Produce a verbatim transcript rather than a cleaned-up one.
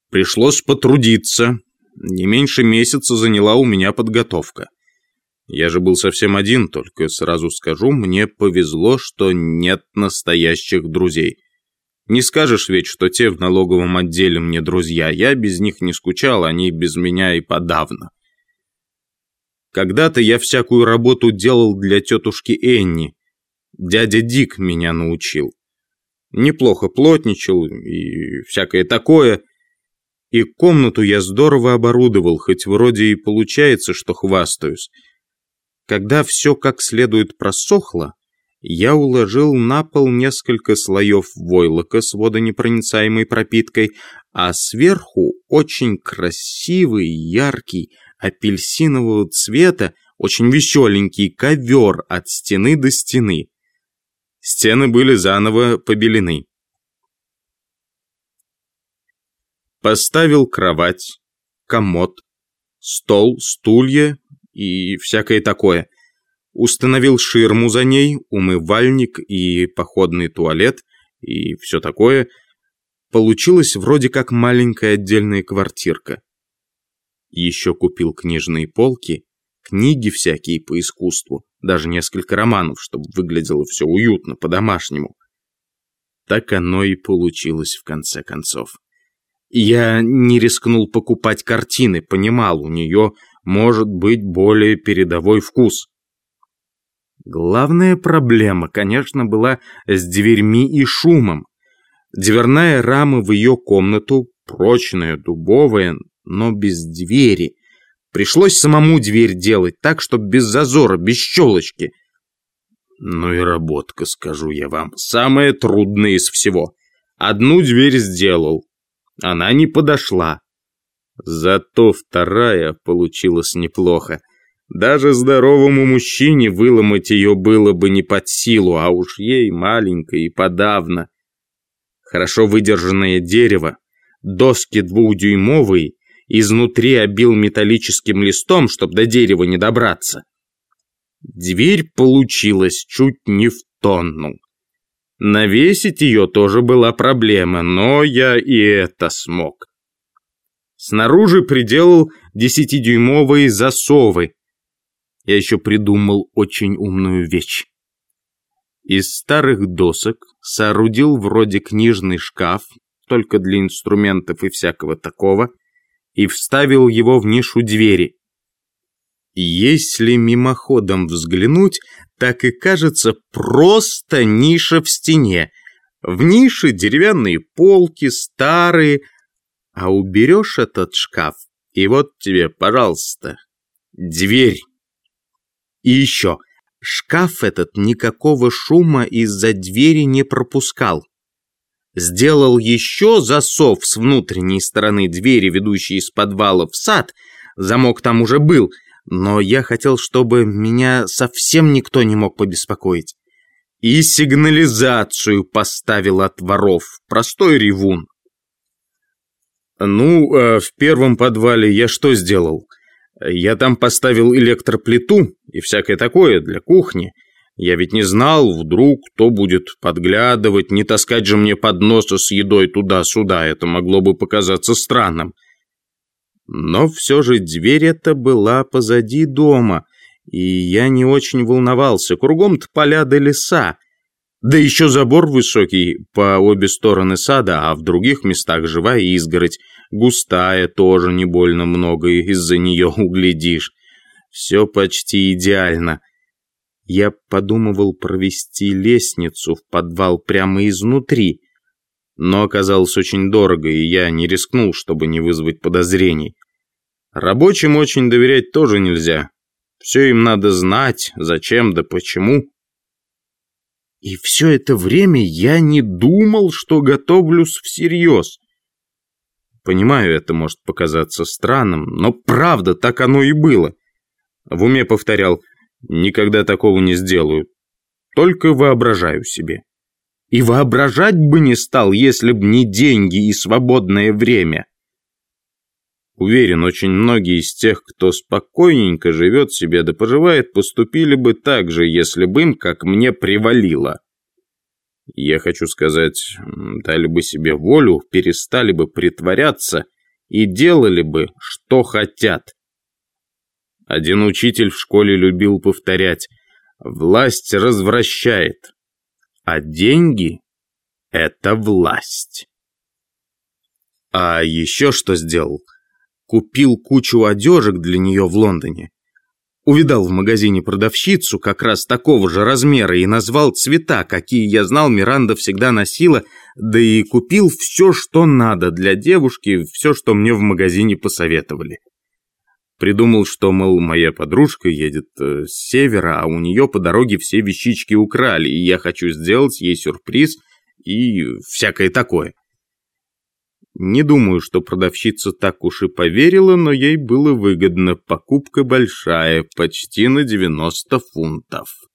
Пришлось потрудиться. Не меньше месяца заняла у меня подготовка. Я же был совсем один, только сразу скажу, мне повезло, что нет настоящих друзей. Не скажешь ведь, что те в налоговом отделе мне друзья. Я без них не скучал, они без меня и подавно. Когда-то я всякую работу делал для тетушки Энни. Дядя Дик меня научил. Неплохо плотничал и всякое такое. И комнату я здорово оборудовал, хоть вроде и получается, что хвастаюсь. Когда все как следует просохло, я уложил на пол несколько слоев войлока с водонепроницаемой пропиткой, а сверху очень красивый, яркий, апельсинового цвета, очень веселенький ковер от стены до стены. Стены были заново побелены. Поставил кровать, комод, стол, стулья и всякое такое. Установил ширму за ней, умывальник и походный туалет и все такое. Получилось вроде как маленькая отдельная квартирка. Еще купил книжные полки, книги всякие по искусству, даже несколько романов, чтобы выглядело все уютно, по-домашнему. Так оно и получилось в конце концов. Я не рискнул покупать картины, понимал, у нее может быть более передовой вкус. Главная проблема, конечно, была с дверьми и шумом. Дверная рама в ее комнату, прочная, дубовая, но без двери. Пришлось самому дверь делать так, чтобы без зазора, без щелочки. Ну и работка, скажу я вам, самая трудная из всего. Одну дверь сделал. Она не подошла. Зато вторая получилась неплохо. Даже здоровому мужчине выломать ее было бы не под силу, а уж ей маленькой и подавно. Хорошо выдержанное дерево, доски двухдюймовые, изнутри обил металлическим листом, чтобы до дерева не добраться. Дверь получилась чуть не в тонну. Навесить ее тоже была проблема, но я и это смог. Снаружи приделал десятидюймовые засовы. Я еще придумал очень умную вещь. Из старых досок соорудил вроде книжный шкаф, только для инструментов и всякого такого, и вставил его в нишу двери. Если мимоходом взглянуть, так и кажется просто ниша в стене. В нише деревянные полки, старые, а уберешь этот шкаф, и вот тебе, пожалуйста, дверь. И еще, шкаф этот никакого шума из-за двери не пропускал. Сделал еще засов с внутренней стороны двери, ведущей из подвала в сад. Замок там уже был, но я хотел, чтобы меня совсем никто не мог побеспокоить. И сигнализацию поставил от воров, простой ревун. Ну, в первом подвале я что сделал? Я там поставил электроплиту и всякое такое для кухни. Я ведь не знал, вдруг кто будет подглядывать, не таскать же мне подносы с едой туда-сюда, это могло бы показаться странным. Но все же дверь эта была позади дома, и я не очень волновался, кругом-то поля да леса. Да еще забор высокий по обе стороны сада, а в других местах живая изгородь, густая, тоже не больно много, из-за нее углядишь. Все почти идеально. Я подумывал провести лестницу в подвал прямо изнутри, но оказалось очень дорого, и я не рискнул, чтобы не вызвать подозрений. Рабочим очень доверять тоже нельзя. Все им надо знать, зачем да почему. И все это время я не думал, что готовлюсь всерьез. Понимаю, это может показаться странным, но правда, так оно и было. В уме повторял: никогда такого не сделаю, только воображаю себе. И воображать бы не стал, если б не деньги и свободное время. Уверен, очень многие из тех, кто спокойненько живет себе да поживает, поступили бы так же, если бы им, как мне, привалило. Я хочу сказать, дали бы себе волю, перестали бы притворяться и делали бы, что хотят. Один учитель в школе любил повторять: «Власть развращает, а деньги — это власть». А еще что сделал? Купил кучу одежек для нее в Лондоне. Увидал в магазине продавщицу как раз такого же размера и назвал цвета, какие, я знал, Миранда всегда носила, да и купил все, что надо для девушки, все, что мне в магазине посоветовали. Придумал, что, мол, моя подружка едет э, с севера, а у нее по дороге все вещички украли, и я хочу сделать ей сюрприз и всякое такое. Не думаю, что продавщица так уж и поверила, но ей было выгодно. Покупка большая, почти на девяносто фунтов.